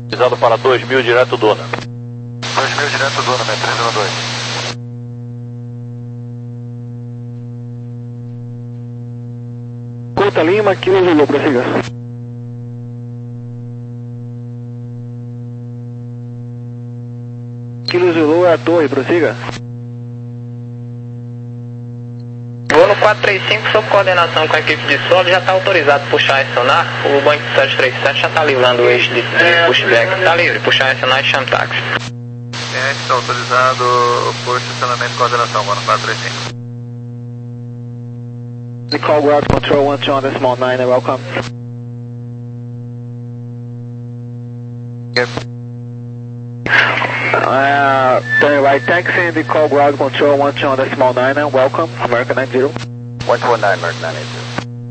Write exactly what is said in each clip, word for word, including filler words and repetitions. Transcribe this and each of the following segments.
Visado para dois mil, direto Dona. dois mil, direto Dona, né? três zero dois. Conta Lima, Kilo Zulu, prossiga. Kilo Zulu é a torre, prossiga. Vou no quatro três cinco sob coordenação com a equipe de solo, já está autorizado puxar e sonar. O Boeing sete três sete já está livrando o eixo de, de pushback. Está livre, puxar e sonar e chama táxi. É, está autorizado por estacionamento e coordenação, vou no quatro três cinco. Call ground control one two on the small nine, welcome. Yep. Uh, turn right taxi, the call ground control one two on the small nine, welcome, American nine zero. one two one nine, American nine zero.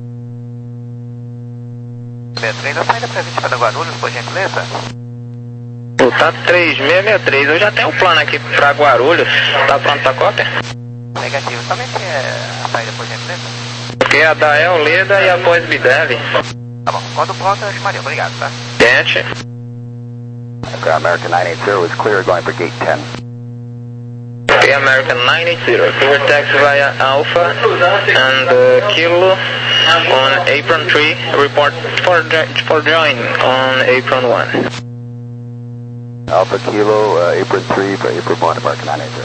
três a saída para vinte para Guarulhos, por gentileza. Tá três seis seis três, eu já tenho um plano aqui para Guarulhos. Tá pronto para cópia? Negativo, somente é a saída, por gentileza. Porque a da El Leda e após Bidev. Tá bom, quando pronto eu chamaria, obrigado, tá? Gente. Okay, American nine eight zero is clear going for gate ten. Okay, American nine eight zero, clear taxi via Alpha and uh, Kilo on apron three, report for, for join on apron one. Alpha Kilo, uh, apron three, apron one, American nine eight zero.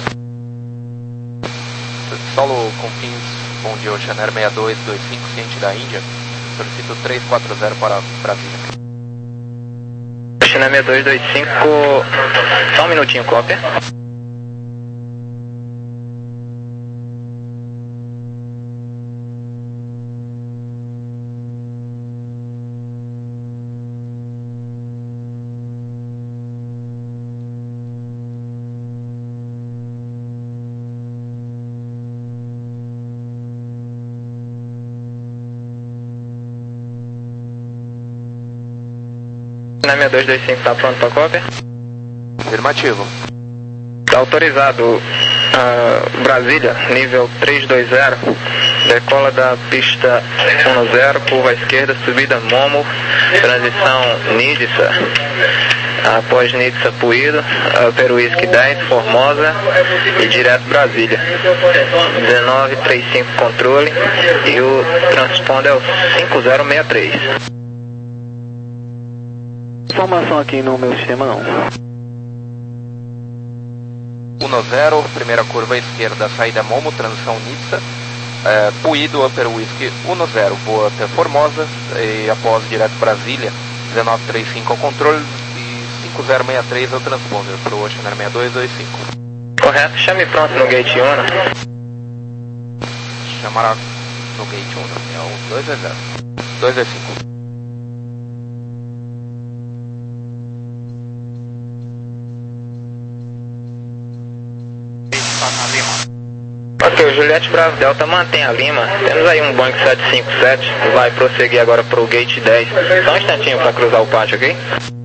Solo Confins, bom dia, Ocean Air seis dois dois cinco, ciente da Índia. Solicito três quatro zero para Brasília. Ocean Air seis dois dois cinco, só um minutinho, cópia. Na seis dois dois cinco está pronto para cópia? Afirmativo. Está autorizado uh, Brasília, nível três dois zero, decola da pista um zero, curva à esquerda, subida Momo, transição Nidsa, após Nidsa Puído, uh, Peruísque dez, Formosa e direto Brasília. dezenove trinta e cinco controle e o transponder é o cinco zero seis três. Informação aqui no meu sistema não. um zero, primeira curva à esquerda, saída Momo, transição Nitsa, é, Puído, Upper Whisky um zero, voa até Formosa e após direto Brasília, dezenove trinta e cinco ao controle e cinco zero seis três ao transponder para o Ocean Air seis dois dois cinco. Correto, chame pronto no gate um. Chamará no gate um, é o dois dois zero, dois dois cinco. Ok, o Juliette Bravo Delta mantém a Lima. Temos aí um Boeing sete cinco sete, vai prosseguir agora para o gate dez. Só um instantinho para cruzar o pátio, ok?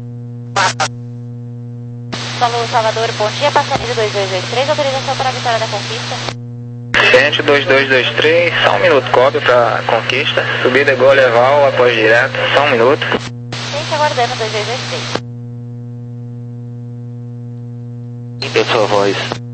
Solo Salvador, bom dia, passageiro dois dois dois três, autorização para a vitória da conquista. Gente dois dois dois três, só um minuto, cobre para conquista. Subida igual leval, após direto, só um minuto. Gente aguardando dois dois dois três. Entende sua voz.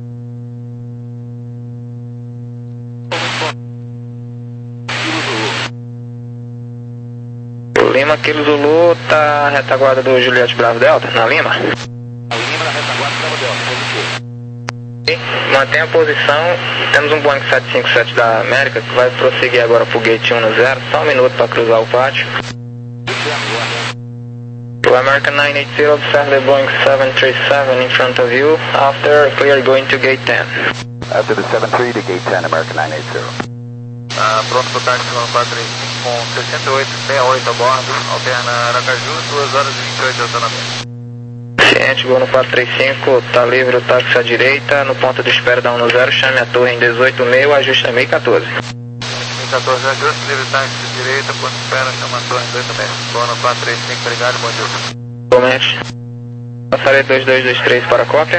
O Lima, Kilo Zulu, tá retaguarda do Juliette Bravo Delta, na Lima. A Lima na retaguarda Bravo Delta, positivo. Mantém a posição, temos um Boeing sete cinco sete da América que vai prosseguir agora pro gate um zero, só um minuto para cruzar o pátio. O American nine eight zero, observe the Boeing seven three seven in front of you, after clear going to gate ten. After the seven three to gate ten, American nine eight zero. Ah, pronto para o táxi quatro três cinco com sessenta e oito sessenta e oito a bordo, alterna Aracaju, duas horas e vinte e oito de autonomia. Ciente, voo no quatro três cinco, tá livre o táxi à direita, no ponto de espera da um zero, chame a torre em dezoito meio, ajuste a mil e quatorze. mil e quatorze, ajuste, livre táxi à direita, ponto de espera, chama a torre em dezoito meio. Voo no quatro três cinco, obrigado, bom dia. Igualmente. Passarei dois dois dois três para a cópia.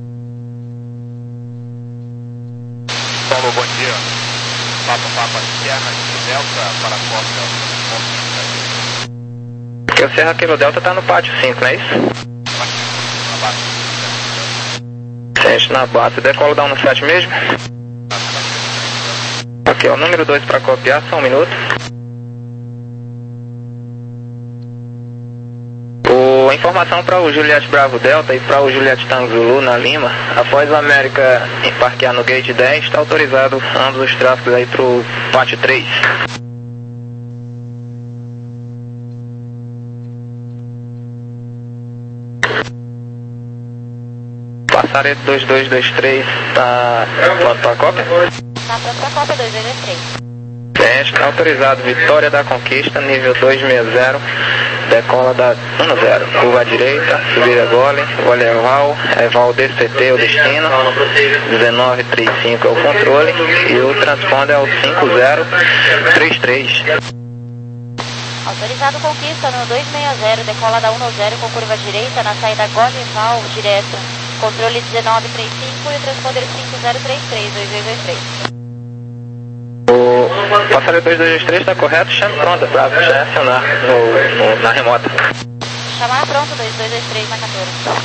Paulo, bom dia. Papa, Papa, Serra Kilo Delta para a Costa. Porque o Serra Kilo Delta tá no pátio cinco, não é isso? Sente na base, decola da um no sete mesmo? Ok, o número dois para copiar, só um minuto. O, informação para o Juliette Bravo Delta e para o Juliette Tango Zulu na Lima. Após o América embarquear no gate dez, está autorizado ambos os tráficos aí para o pátio três. Passarete dois dois dois três, tá pronto para a cópia? Tá pronto pra cópia, dois dois dois três. Teste, tá autorizado, Vitória da Conquista, nível dois seis zero, decola da um zero, curva à direita, subida gole, gole Eval, Eval D C T o destino, dezenove trinta e cinco é o controle, e o transponder é o cinco zero três três. Autorizado Conquista no dois seis zero, decola da um zero com curva à direita, na saída gole Eval, direto, controle dezenove trinta e cinco e o transponder cinco zero três três, dois dois dois três. O passageiro dois dois dois três está correto, chame pronta para já acionar no, no, na remota. Chamar pronto, dois dois dois três na quatorze.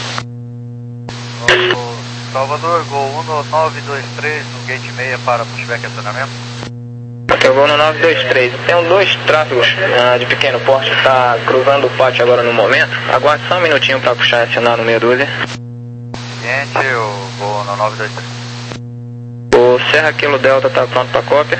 Salvador, Gol um nove dois três no gate seis para pushback e acionamento. Ok, eu vou no nove dois três. Tem dois tráfegos uh, de pequeno porte que está cruzando o pátio agora no momento. Aguarde só um minutinho para puxar e acionar no meia dúzia. Seguinte, eu vou no nove dois três. O Serra Kilo Delta está pronto para cópia.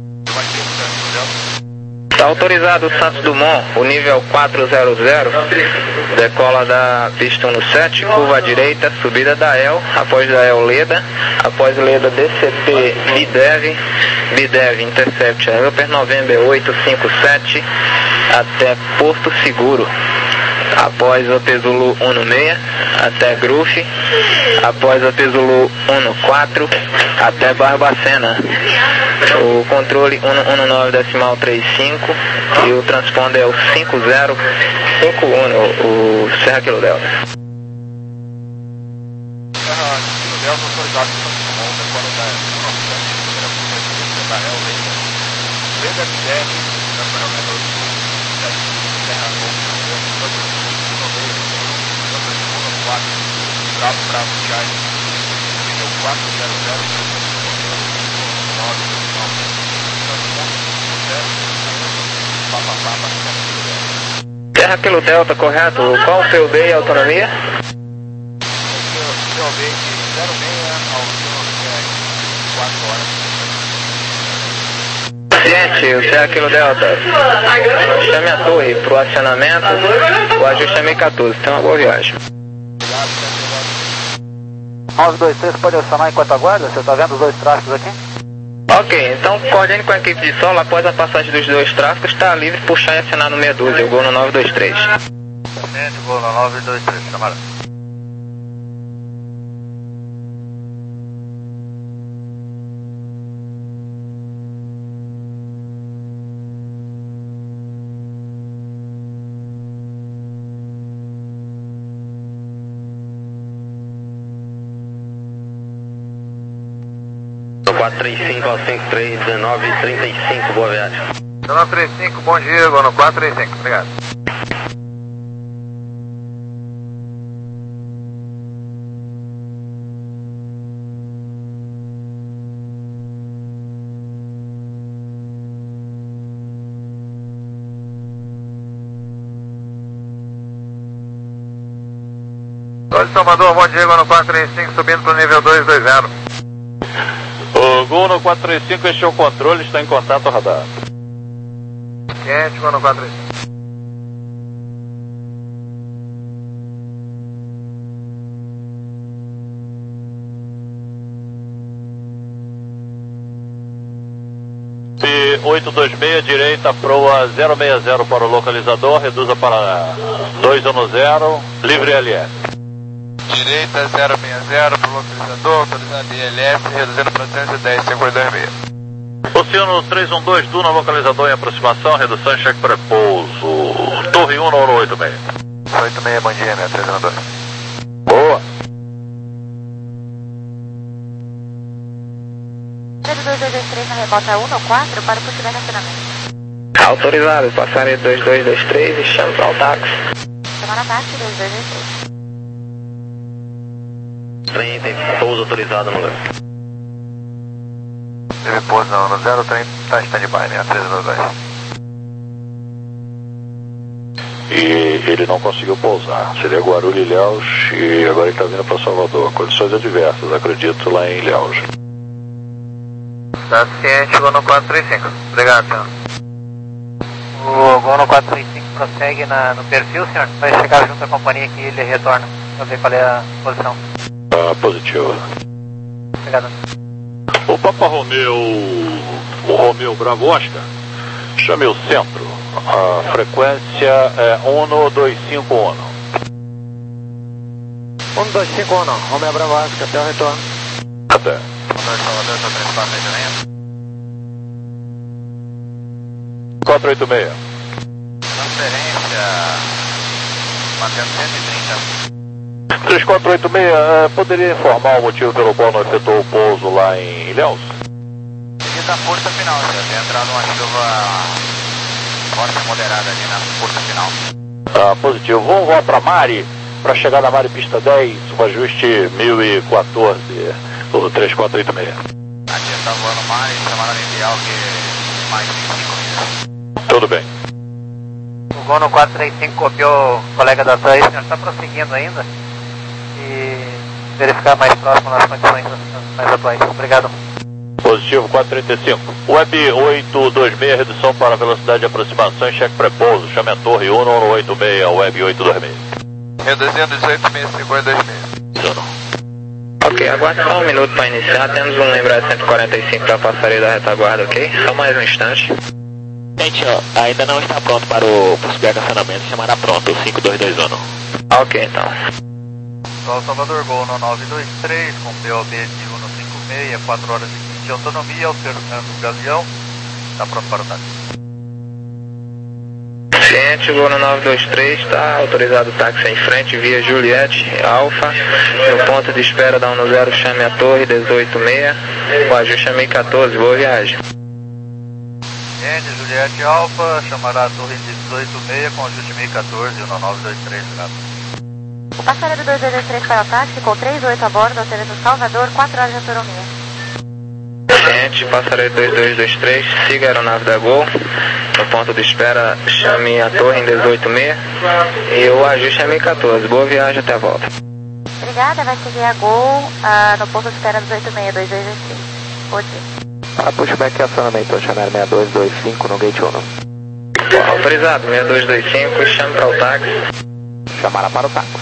Está autorizado o Santos Dumont, o nível quatrocentos, decola da pista um no sete, curva à direita, subida da E L, após da E L Leda, após Leda D C P Bidev, Bidev Intercept Helper November oito cinco sete até Porto Seguro. Após o Tesulu um no seis, até Grufe, após o Tesulu um no quatro, até Barbacena. O controle um no nove decimal trinta e cinco e o transponder é o cinco zero cinco um, o Serra Kilo Delta. Serra Kilo Delta autorizado para o Dumont, decola da um nove sete, primeira curva direita da E L Leda. Leda Bidev, November Serra Kilo Bravo, Bravo, Charlie, nível quatrocentos, nove, nove, Papa, Papa, Serra Kilo Delta, correto? Qual o P U B e a autonomia? P U B de zero seis ao quatro horas. Gente, o Serra Kilo Delta, chame a torre para o acionamento, o ajuste é meio quatorze, tem uma boa viagem. nove dois três pode acionar enquanto aguarda? Você está vendo os dois tráficos aqui? Ok, então coordene com a equipe de solo, após a passagem dos dois tráficos, está livre puxar e acionar no meia dúzia, o gol no nove dois três. Mente, gol no nove dois três, camarada. quatro três cinco ao cinco três, dezenove trinta e cinco, boa viagem. dezenove trinta e cinco, bom dia, gol no quatro três cinco, obrigado. Gol de Salvador, bom dia, gol no quatro três cinco, subindo para o nível dois dois zero. O Gol no quatro três cinco, este é o controle, está em contato radar. Quente, gol no quatro três cinco. P oito dois seis, direita, proa zero seis zero para o localizador, reduza para dois um zero, livre L F. Direita zero seis zero para o localizador, autorizado I L F, reduzindo para cento e dez, cinco dois seis. Oceano três um dois, Duna, localizador em aproximação, redução e cheque para pouso. Torre um no oito seis. oito seis, bom dia, meu três um dois. Boa. Pedro dois dois dois três na rebota um no quatro para o pushback acionamento. Autorizado, passaria dois dois dois três e chama para o táxi. Chamar a táxi dois dois dois três. Trem tem pouso autorizado no lugar. Teve pouso na um zero, o trem está em stand-by, né? treze no dois. E ele não conseguiu pousar. Seria Guarulhos e Ilhéus e agora ele está vindo para Salvador. Condições adversas, acredito, lá em Ilhéus. Tá ciente, chegou no quatro três cinco. Obrigado, senhor. O Gol no quatro três cinco prossegue na, no perfil, senhor. Vai chegar junto à companhia que ele retorna. Pra ver qual é a posição. Ah, positivo. Obrigado. O Papa Romeu, o Romeu Bravo Oscar, chame o centro. A frequência é um dois cinco um. um dois cinco um, Romeu Bravo Oscar, até o retorno. Até. Motor Salvador, está três quatro aí também. quatro oito seis. Transferência. Mantendo cento e trinta. três quatro oito seis, uh, poderia informar o motivo pelo qual não efetuou o pouso lá em Ilhéus? Devido à força final, já tem entrado uma chuva forte e moderada ali na força final. Ah, positivo. Vamos voar para Mari, para chegar na Mari pista dez, o ajuste mil e quatorze, o três quatro oito seis. Aqui está voando Mari, chamada inicial que mais de cinco minutos. Tudo bem. O Gol no quatro três cinco copiou o colega da T A I, o senhor está prosseguindo ainda. E verificar mais próximo nas condições mais atuais. Obrigado. Positivo quatro trinta e cinco. Web oito dois seis, redução para velocidade de aproximação e cheque pré-pouso. Chame a torre um um oito seis, Web oito dois seis. Reduzindo dezoito seis cinco dois seis. Ok, aguarde só um minuto para iniciar. Temos um Embraer cento e quarenta e cinco para a passaria da retaguarda, ok? Só mais um instante. Gente, ó, ainda não está pronto para o pushback acionamento, chamará pronto, o cinco dois dois um. Ok, então. Sol Salvador, Gol no nove dois três, com P O B de um no cinco seis, quatro horas e vinte de autonomia, alternando o galeão. Está pronto para o táxi. Ciente, Gol no nove dois três, está autorizado o táxi em frente, via Juliette, Alfa. No ponto de espera da um zero, chame a torre dezoito seis. O ajuste é mil e quatorze, boa viagem. Ciente, Juliette Alfa, chamará a torre dezoito seis com ajuste mil e quatorze, um nove dois três, obrigado. O passageiro dois dois dois três para o táxi, com três oito a bordo, oferecendo Salvador, quatro horas de autonomia. Ciente, passageiro dois dois dois três, siga a aeronave da Gol. No ponto de espera, chame a torre em dezoito seis. E o ajuste é mil e quatorze, boa viagem, até a volta. Obrigada, vai seguir a Gol ah, no ponto de espera dezoito seis, dois dois dois três. Bom dia. Para pushback acionamento, chamar seis dois dois cinco no gate um. Autorizado, seis dois dois cinco, chame para o táxi. Chamará para o táxi.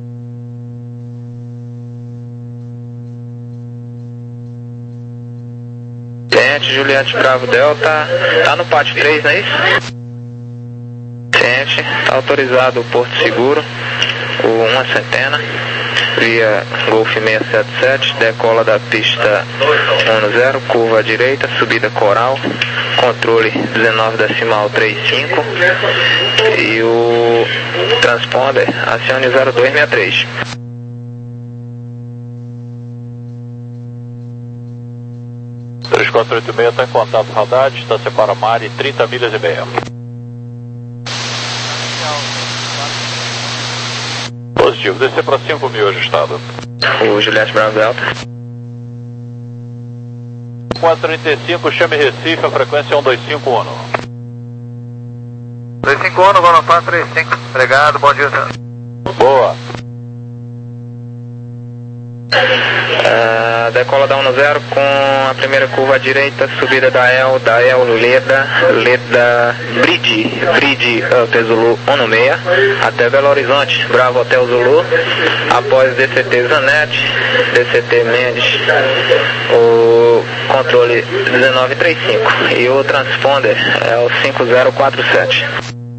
Ciente, Juliette Bravo Delta, tá no pátio três, não é isso? Ciente, tá autorizado o Porto Seguro, o uma centena, via Golf seiscentos e setenta e sete, decola da pista um zero, curva à direita, subida coral, controle dezenove decimal trinta e cinco e o transponder acione zero dois seis três. três quatro oito seis está em contato radar, distância para Mari trinta milhas e meia. Positivo, descer para cinco mil ajustado. O Juliette Bravo Delta. quatro trinta e cinco, chame Recife, a frequência é um dois cinco um. dois cinco um, Gol no quatro três cinco, obrigado, bom dia, senhor. Boa. Uh, decola da um zero com a primeira curva à direita, subida da El, da El Leda, Leda Bridge, Bridge Hotel Zulu um seis, até Belo Horizonte, Bravo Hotel Zulu, após D C T Zanetti, D C T Mendes, o controle dezenove trinta e cinco e o transponder é o cinco zero quatro sete.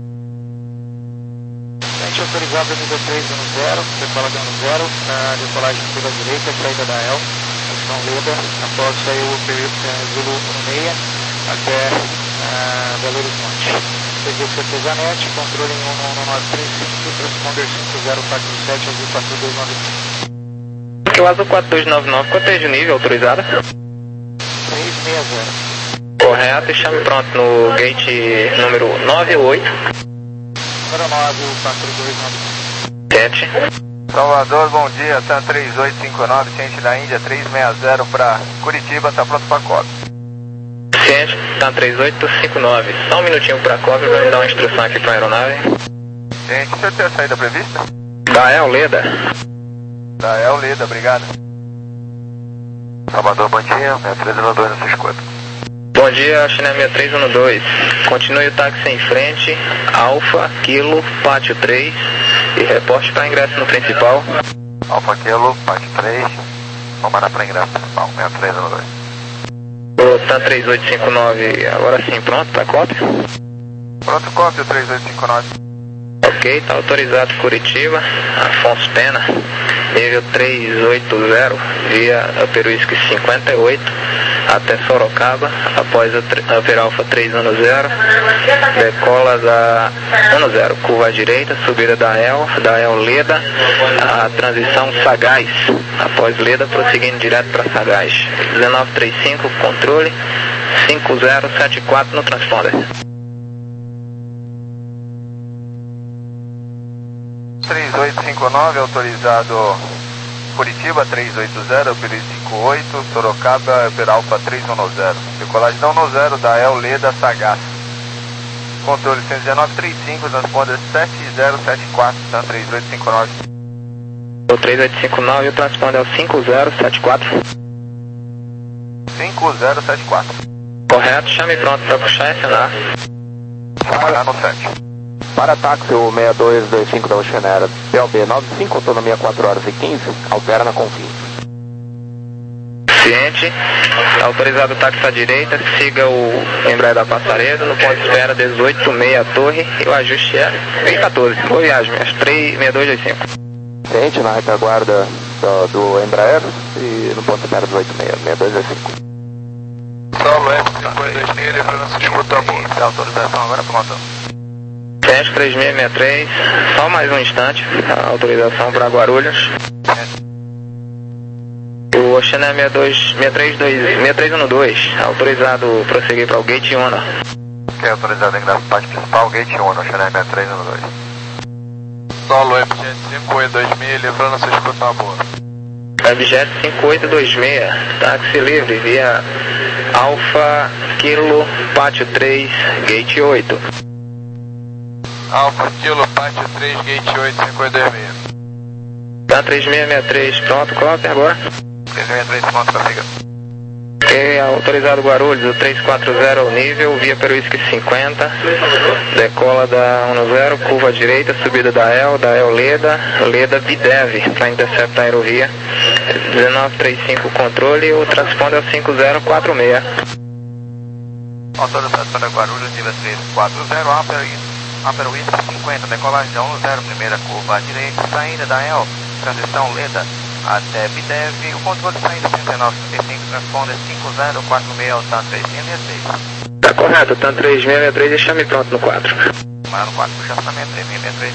Autorizado nível três um zero, decola da um zero, na decolagem pela direita, saída da El, estação Leda, após sair o período Zulu um seis até uh, Belo Horizonte. C G C T Zanetti, controle um um nove três cinco, transponder cinco zero quatro sete, azul quatro dois nove cinco. Aqui o azul quatro dois nove nove, quanto é de nível autorizada? três seis zero. Correto, e chame pronto no gate número nove oito. Número nove, quatro dois nove sete. Salvador, bom dia, TAM três oito cinco nove, ciente da Índia, três seis zero para Curitiba, tá pronto para cópia. Ciente, TAM três oito cinco nove. Só um minutinho para cópia, vai me dar uma instrução aqui para a aeronave. Ciente, você tem a saída prevista? Da El Leda. Da El Leda, obrigado. Salvador, bom dia, seis três um dois na sua escuta. Bom dia, China seis três um dois. Continue o táxi em frente, Alfa, Kilo, Pátio três e reporte para ingresso no principal. Alfa, Kilo, Pátio três, vamos mandar para ingresso principal, seis três um dois. O TAM três oito cinco nove, agora sim, pronto para cópia? Pronto, cópia, três oito cinco nove. Ok, está autorizado Curitiba, Afonso Pena, nível três oito zero, via Upper Whisky cinquenta e oito, até Sorocaba, após a Upper Alpha três um zero, decola da um zero, curva à direita, subida da El, da El Leda, a transição Sagaz, após Leda, prosseguindo direto para Sagaz, dezenove trinta e cinco, controle, cinco zero sete quatro no transponder. três oito cinco nove, autorizado Curitiba, três oito zero, Upper cinco oito, Sorocaba, Upper Alpha três um zero. Decolagem da um zero da El Leda Sagaz. Controle cento e dezenove trinta e cinco, transponder sete zero sete quatro, TAM três oito cinco nove. O três oito cinco nove, o transponder é o cinco zero sete quatro. cinco zero sete quatro. Correto, chame pronto para puxar e acionar. Trabalhar no sete. Para táxi o seis dois dois cinco da Ocean Air, P L B nove cinco, autonomia quatro horas e quinze, altera na Confins. Ciente, autorizado o táxi à direita, siga o Embraer da Passaredo, no ponto de espera dezoito meia Torre, e o ajuste é seis quatorze, boa viagem, três seis dois dois cinco. Ciente, na retaguarda do, do Embraer, e no ponto de espera dezoito meia, seis dois dois cinco. Solo F cinco dois meia, liderança escuta a bordo. Autorização agora pronta. Ciente, três seis seis três, só mais um instante, a autorização para Guarulhos. O Ocean seis dois, seis três dois, seis três um dois, autorizado prosseguir para o Gate Uno. Que é autorizado em da parte principal, Gate Uno, Ocean seis três um dois. Solo F cinco oito dois seis, livrando sua escuta a bordo. Objeto cinco oito dois seis, táxi livre via Alfa, Kilo, Pátio três, Gate oito. Alfa, Kilo, Pátio três, Gate oito, cinco oito dois seis. Tá três seis seis três, pronto, cópia agora. três seis seis três, pronto, prossiga. Ok, autorizado Guarulhos, o três quatro zero ao nível, via Peruísque cinquenta, decola da um zero, curva à direita, subida da El, da El Leda, Leda Bidev, para interceptar a aerovia, dezenove trinta e cinco controle, o transponder é o cinco zero quatro seis. Autorizado para Guarulhos, nível três quatro zero, Upper Whisky cinquenta, decolagem da um zero, primeira curva à direita, saída da El, transição Leda até Bidev, o controle saída cento e dezenove trinta e cinco, transponder cinco zero quatro seis, TAM três seis seis seis. Tá correto, TAM três seis seis três e chame pronto no quatro. Mas no quatro, puxa orçamento três seis seis três.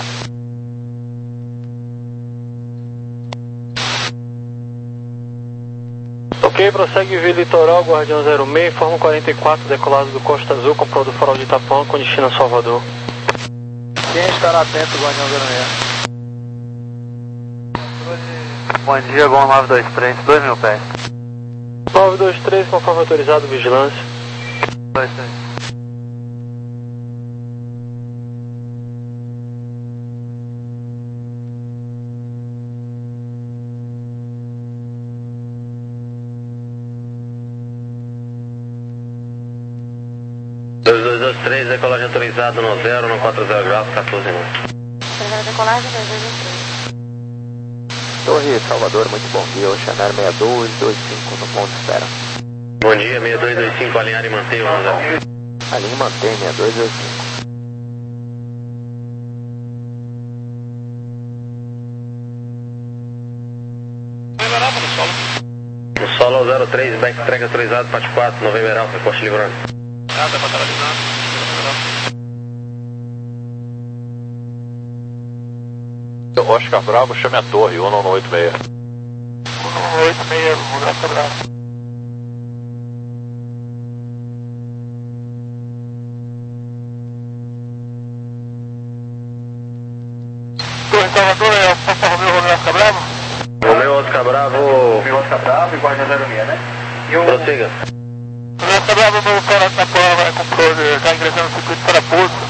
Ok, prossegue via Litoral, Guardião zero seis, forma quarenta e quatro, decolado do Costa Azul, com Pro do Farol de Itapuã, com destino a Salvador. Quem estará atento, Guardião zero seis? Bom dia, Gol nove dois três, dois mil pés. nove dois três, conforme autorizado, vigilância. dois três. dois dois dois três, decolagem autorizada no zero, no quatro zero graus, quatorze minutos. Autorizada decolagem dois dois dois três. Torre Salvador, muito bom dia, Ocean Air seis dois dois cinco no ponto de espera. Bom dia, seis dois dois cinco, alinhar e manter o um zero. Alinhe e mantém, seis dois dois cinco. No solo zero três, backtrack autorizado, parte quatro, November Alpha, reporte livrando. Nada, batalha livrando. Oscar Bravo, chame a torre, um um oito seis. um um oito seis, Oscar Bravo. Salvador, é o Papa Romeu Romeu Oscar Bravo? Romeu Oscar Bravo. Romeu Oscar Bravo, igual a zero seis, né? E o... Prossiga. Romeu Oscar Bravo, meu cara da prova, comprou, está ingressando no circuito para Poço.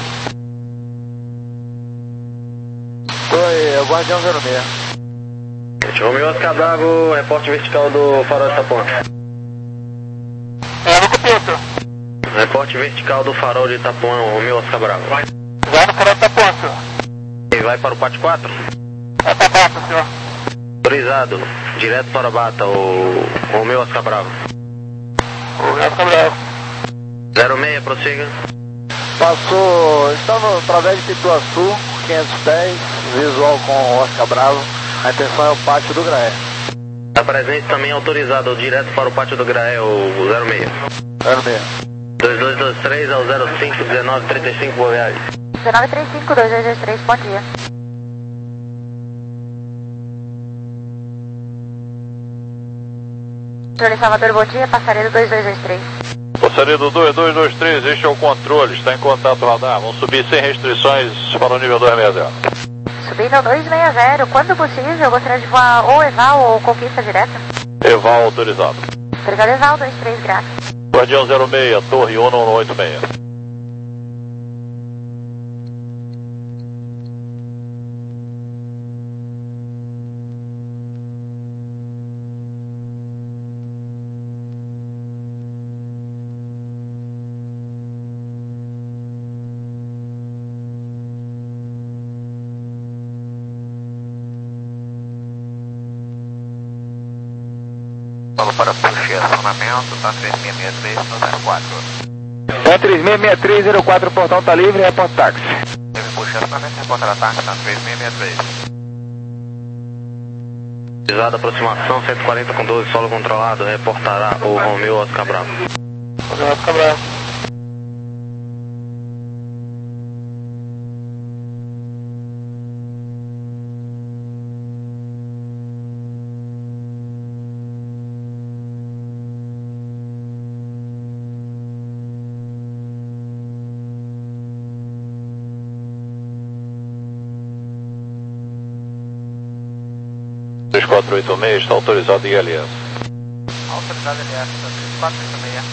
Oi, é o Guardião zero seis. Romeu Oscar Bravo, reporte vertical do farol de Itapuã. É, no copiloto. Reporte vertical do farol de Itapuã, Romeu Oscar Bravo. Vai no farol de Itapuã, senhor. E vai para o Pátio quatro? Vai para Bata, senhor. Autorizado, direto para Bata, o Romeu Oscar Bravo. Romeu Oscar Bravo. zero seis, prossiga. Passou, estava através de Pituaçu, quinhentos pés, visual com o Oscar Bravo. A intenção é o Pátio do Graé. Está presente também autorizado direto para o Pátio do Graé, o zero seis. zero seis. dois dois dois três ao zero cinco, dezenove trinta e cinco, boa viagem. dezenove trinta e cinco, dois dois dois três, bom dia. Controle Salvador, bom dia, passaredo dois dois dois três. Passaredo dois dois dois três, este é o controle, está em contato radar. Vamos subir sem restrições para o nível dois seis zero. Subindo ao dois seis zero, quando possível, eu gostaria de voar ou Eval ou Conquista direta. Eval autorizado. Obrigado, Eval, dois três, graças. Guardião zero seis, Torre um um oito seis. Falo para puxe acionamento, tá três seis seis três no zero quatro. É três seis seis três zero quatro, portão tá livre, reporte táxi. Teve puxe acionamento, reportar ataque, tá três seis seis três. Visada aproximação cento e quarenta com doze, solo controlado, reportará o Romeu Oscar Bravo. Romeu Oscar Bravo. três quatro oito seis, está autorizado I L S. Autorizado L S, tá três quatro oito seis.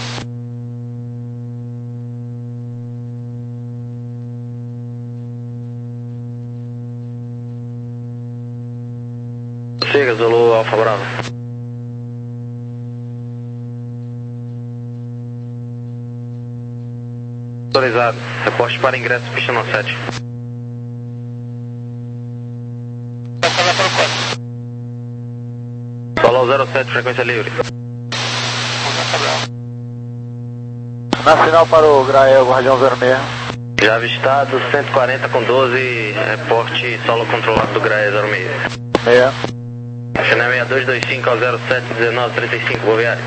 Siga, Zulu Alfa Bravo. Autorizado, reporte para ingresso, pista no sete. Solo zero sete, frequência livre. Nacional para o Graé, Guardião zero seis. Já avistado, cento e quarenta com doze, reporte solo controlado do Graé zero seis. seis. Channel seis dois dois cinco ao zero sete, dezenove trinta e cinco, boa viagem.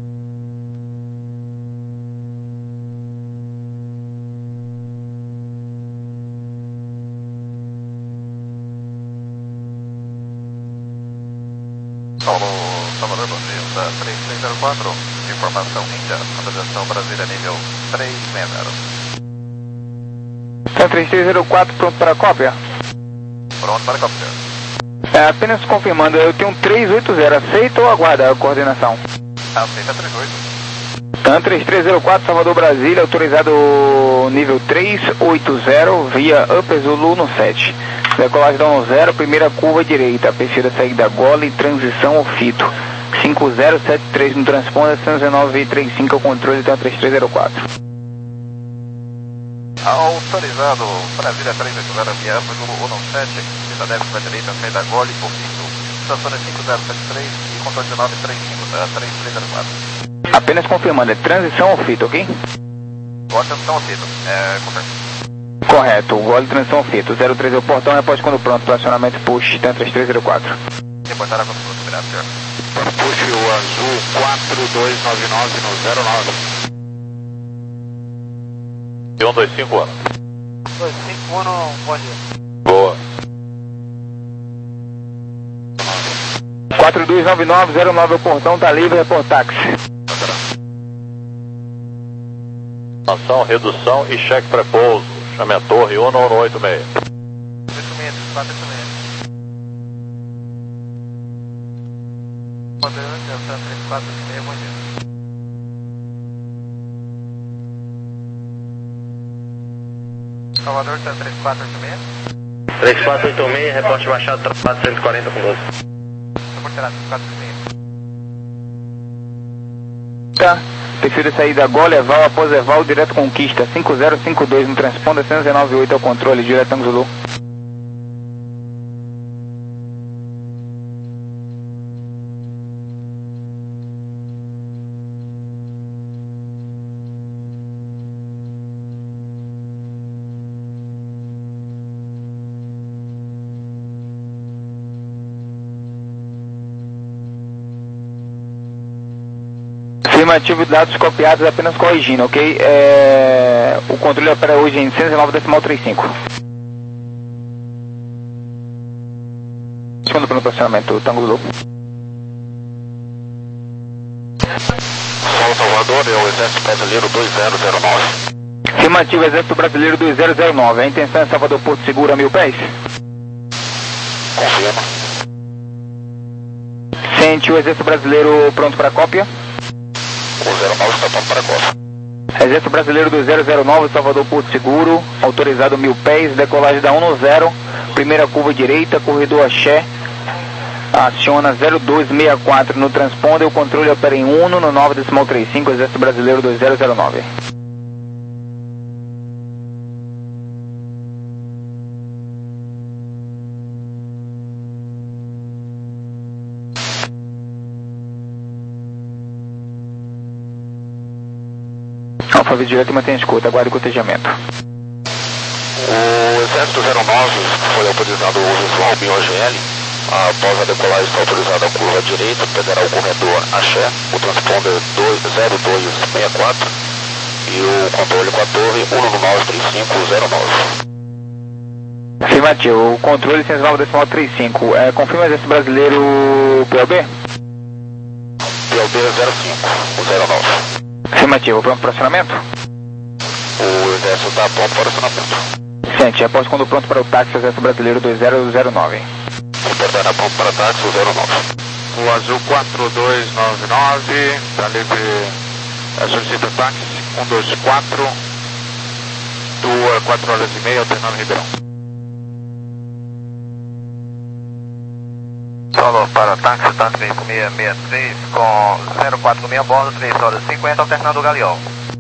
Paulo Salvador, bom dia, da três três zero quatro, informação Índia, atualização Brasília nível três seis zero. Então três três zero quatro, pronto para a cópia? Pronto para a cópia. É, apenas confirmando, eu tenho um três oito zero, aceita ou aguarda a coordenação? Aceita três oito. Então três três zero quatro, Salvador Brasília, autorizado nível três oito zero, via Upper Zulu no sete. Decolagem da um zero, primeira curva direita, perfil da saída Gole, transição ao fito. cinco zero sete três no transponder, cento e dezenove trinta e cinco, o controle, então três três zero quatro. Autorizado, Brasília três oito zero, via Upper Zulu um sete, pista deve para a direita, saída Gole, por fito. Estaciona cinco zero sete três e controle dezenove trinta e cinco, três três zero quatro. Apenas confirmando, é transição ao fito, ok? Boa transição ao fito, é, correto. Correto, Gole, transição ao fito. zero três é o portão, reporte quando pronto, acionamento push, então três três zero quatro. Reportar a condução liberada, senhor. Puxe o azul quatro dois nove nove no zero nove. E um dois cinco um. dois cinco um, bom dia. Boa. quatro dois nove nove zero nove, o portão tá livre, reporte táxi. Ação, redução e cheque pré-pouso. Chame a torre um um oito seis. oito seis, quatro oito seis. Delta três quatro oito seis, bom dia. Salvador, Delta três quatro oito seis. três quatro oito seis, reporte baixado, quatrocentos e quarenta com doze. Reporterado três quatro oito seis. Tá, prefiro saída Gol, Eval, após Eval, direto Conquista, cinco zero cinco dois no transponder, cento e nove oito ao controle, direto Tango Zulu. Afirmativo, dados copiados apenas corrigindo, ok? É... O controle opera hoje em cento e nove decimal trinta e cinco. Segundo plano de posicionamento, Tango Zulu. São Salvador, é o Exército Brasileiro dois zero zero nove. Afirmativo, Exército Brasileiro dois zero zero nove. A intenção é Salvador Porto Seguro a mil pés? Confirma. Sente o Exército Brasileiro pronto para cópia? O zero nove está pronto para cópia. Exército Brasileiro dois zero zero nove, Salvador Porto Seguro, autorizado mil pés, decolagem da um zero, primeira curva direita, corredor Axé, aciona zero dois seis quatro no transponder, o controle opera em um no nove decimal trinta e cinco, Exército Brasileiro dois zero zero nove. Alfa direto e mantém a escuta, aguarde o cotejamento. O Exército zero nove foi autorizado o visual B O G L. Após a decolagem está autorizada a curva direita, pegará o corredor Axé, o transponder zero dois seis quatro e o controle com a torre um nove três cinco zero nove. Afirmativo, o controle cento e nove decimal trinta e cinco. É, confirma o Exército Brasileiro P O B? P O B zero cinco, o zero nove. Afirmativo, pronto para acionamento? O Exército está pronto para acionamento. Sente, após quando pronto para o táxi, Exército Brasileiro dois zero zero nove. Reportará pronto para táxi, o zero nove. O Azul quatro dois nove nove, está livre, é, solicita táxi, um dois quatro, duas, quatro horas e meia, alternando Ribeirão. Solo para táxi, táxi cinco seis seis três com zero quatro seis a bordo, três horas e cinquenta, alternando o Galeão.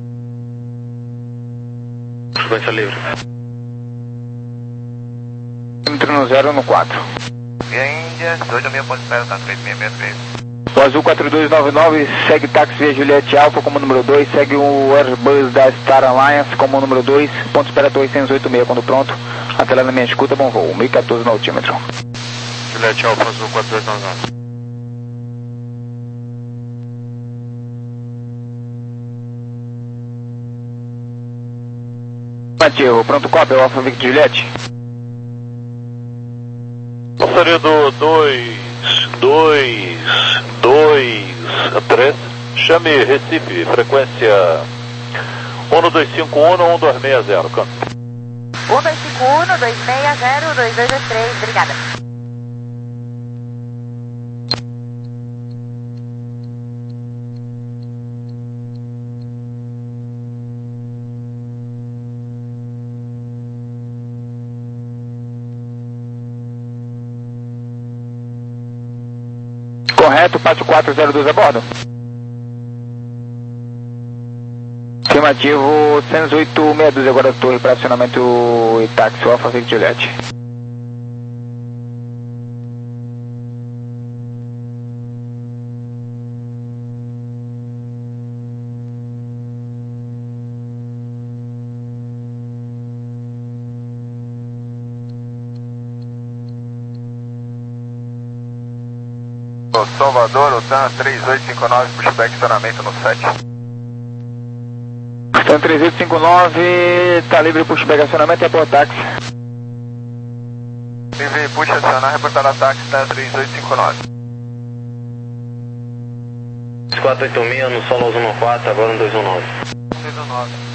Frequência livre. Entre no zero no quatro. Índia, dois mil ponto zero, tá três seis seis três. O Azul quatro dois nove nove segue táxi via Juliette Alpha como número dois, segue o Airbus da Star Alliance como número dois, ponto esperatório oitocentos e oitenta e seis quando pronto, até lá na minha escuta, bom voo, mil e quatorze no altímetro. Juliette Alfa Azul quatro dois nove nove. Afirmativo, pronto cópia, o Alfa Victor Juliette. Gostaria do dois dois dois três, chame Recife, frequência um dois cinco um um dois seis zero, canto. um dois cinco um, dois seis zero, dois dois dois três, obrigada. Correto, Pátio quatro zero dois a bordo. Afirmativo, cento e oito meia dúzia agora torre para acionamento e táxi, Alfa Victor Juliette. Salvador, o T A N três oito cinco nove, pushback estacionamento no sete. T A N três oito cinco nove, está livre pushback acionamento e apoio táxi. Livre push acionar, reportar táxi, T A N três oito cinco nove. quatro oito seis no solo um quatro, agora um dois um nove. dois um nove.